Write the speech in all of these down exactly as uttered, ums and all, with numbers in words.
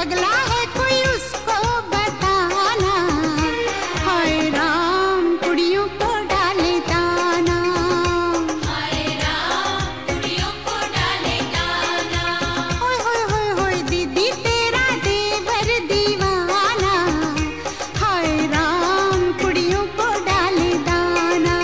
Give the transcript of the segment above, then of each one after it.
पगला है कोई उसको बताना, हाय राम कुड़ियों को डाले दाना, हाय राम कुड़ियों को डाले दाना। होय होय होय होय दीदी तेरा देवर दीवाना, हाय राम कुड़ियों को डाले दाना।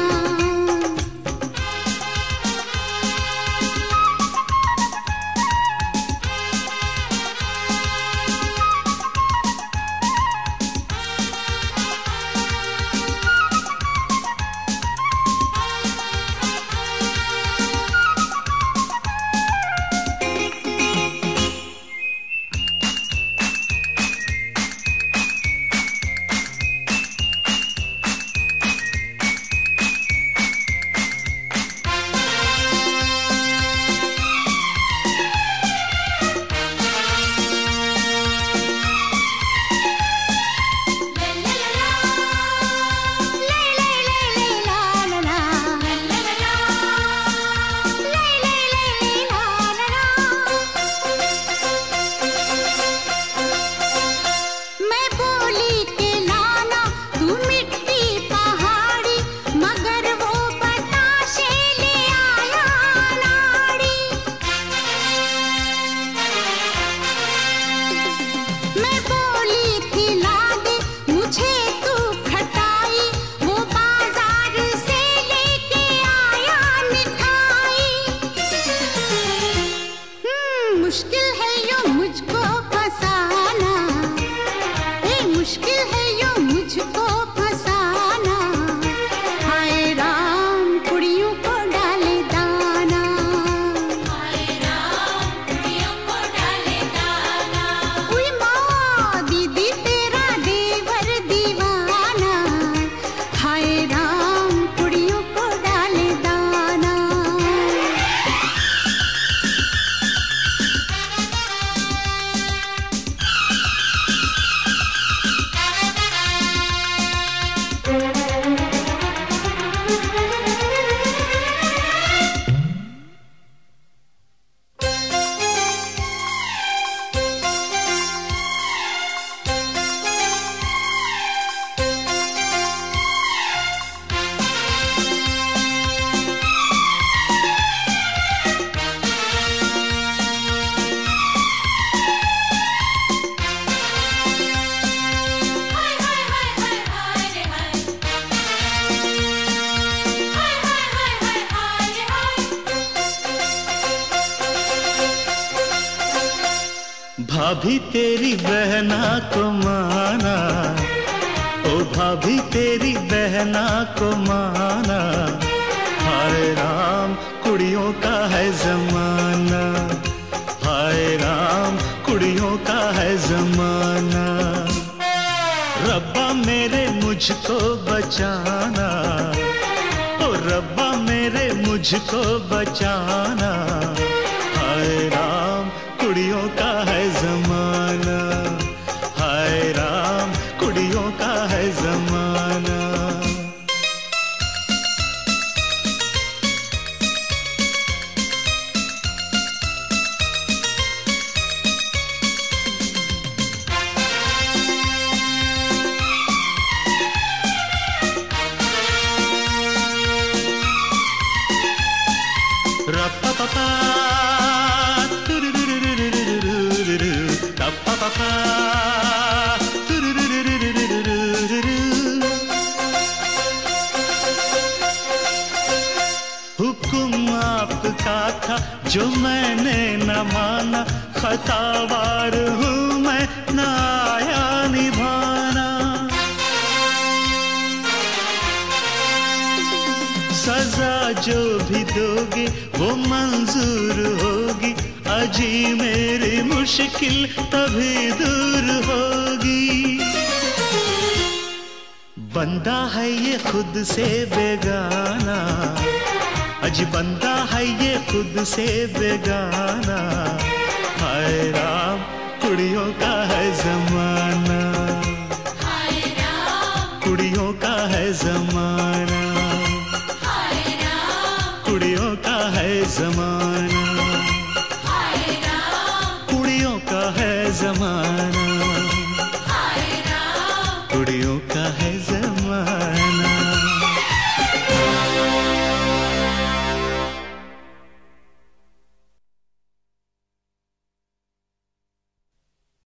मुश्किल है यो मुझको फसाना, ए मुश्किल है यो मुझको फसाना, हाय राम कुड़ियों को डाले दाना, हाय राम कुड़ियों को डाले दाना। उई माँ दीदी तेरा देवर दीवाना, हाय राम कुड़ियों को डाले दाना। भाभी तेरी बहना को माना, ओ भाभी तेरी बहना को माना, हाय राम कुड़ियों का है जमाना, हाय राम कुड़ियों का है जमाना। रब्बा मेरे मुझको बचाना, ओ रब्बा मेरे मुझको बचाना, हाय राम कुड़ियों का है जमाना, हाय राम कुड़ियों का है जमाना। रप्पा हुक्म आपका था जो मैंने न माना, खतावार हूँ मैं न आया निभाना। सजा जो भी दोगे वो मंजूर होगी, अजी मेरी मुश्किल तभी दूर होगी। बंदा है ये खुद से बेगाना, अजी बंदा है ये खुद से बेगाना, हाय राम कुड़ियों का है जमाना, हाय राम कुड़ियों का है जमाना, हाय राम कुड़ियों का है जमाना।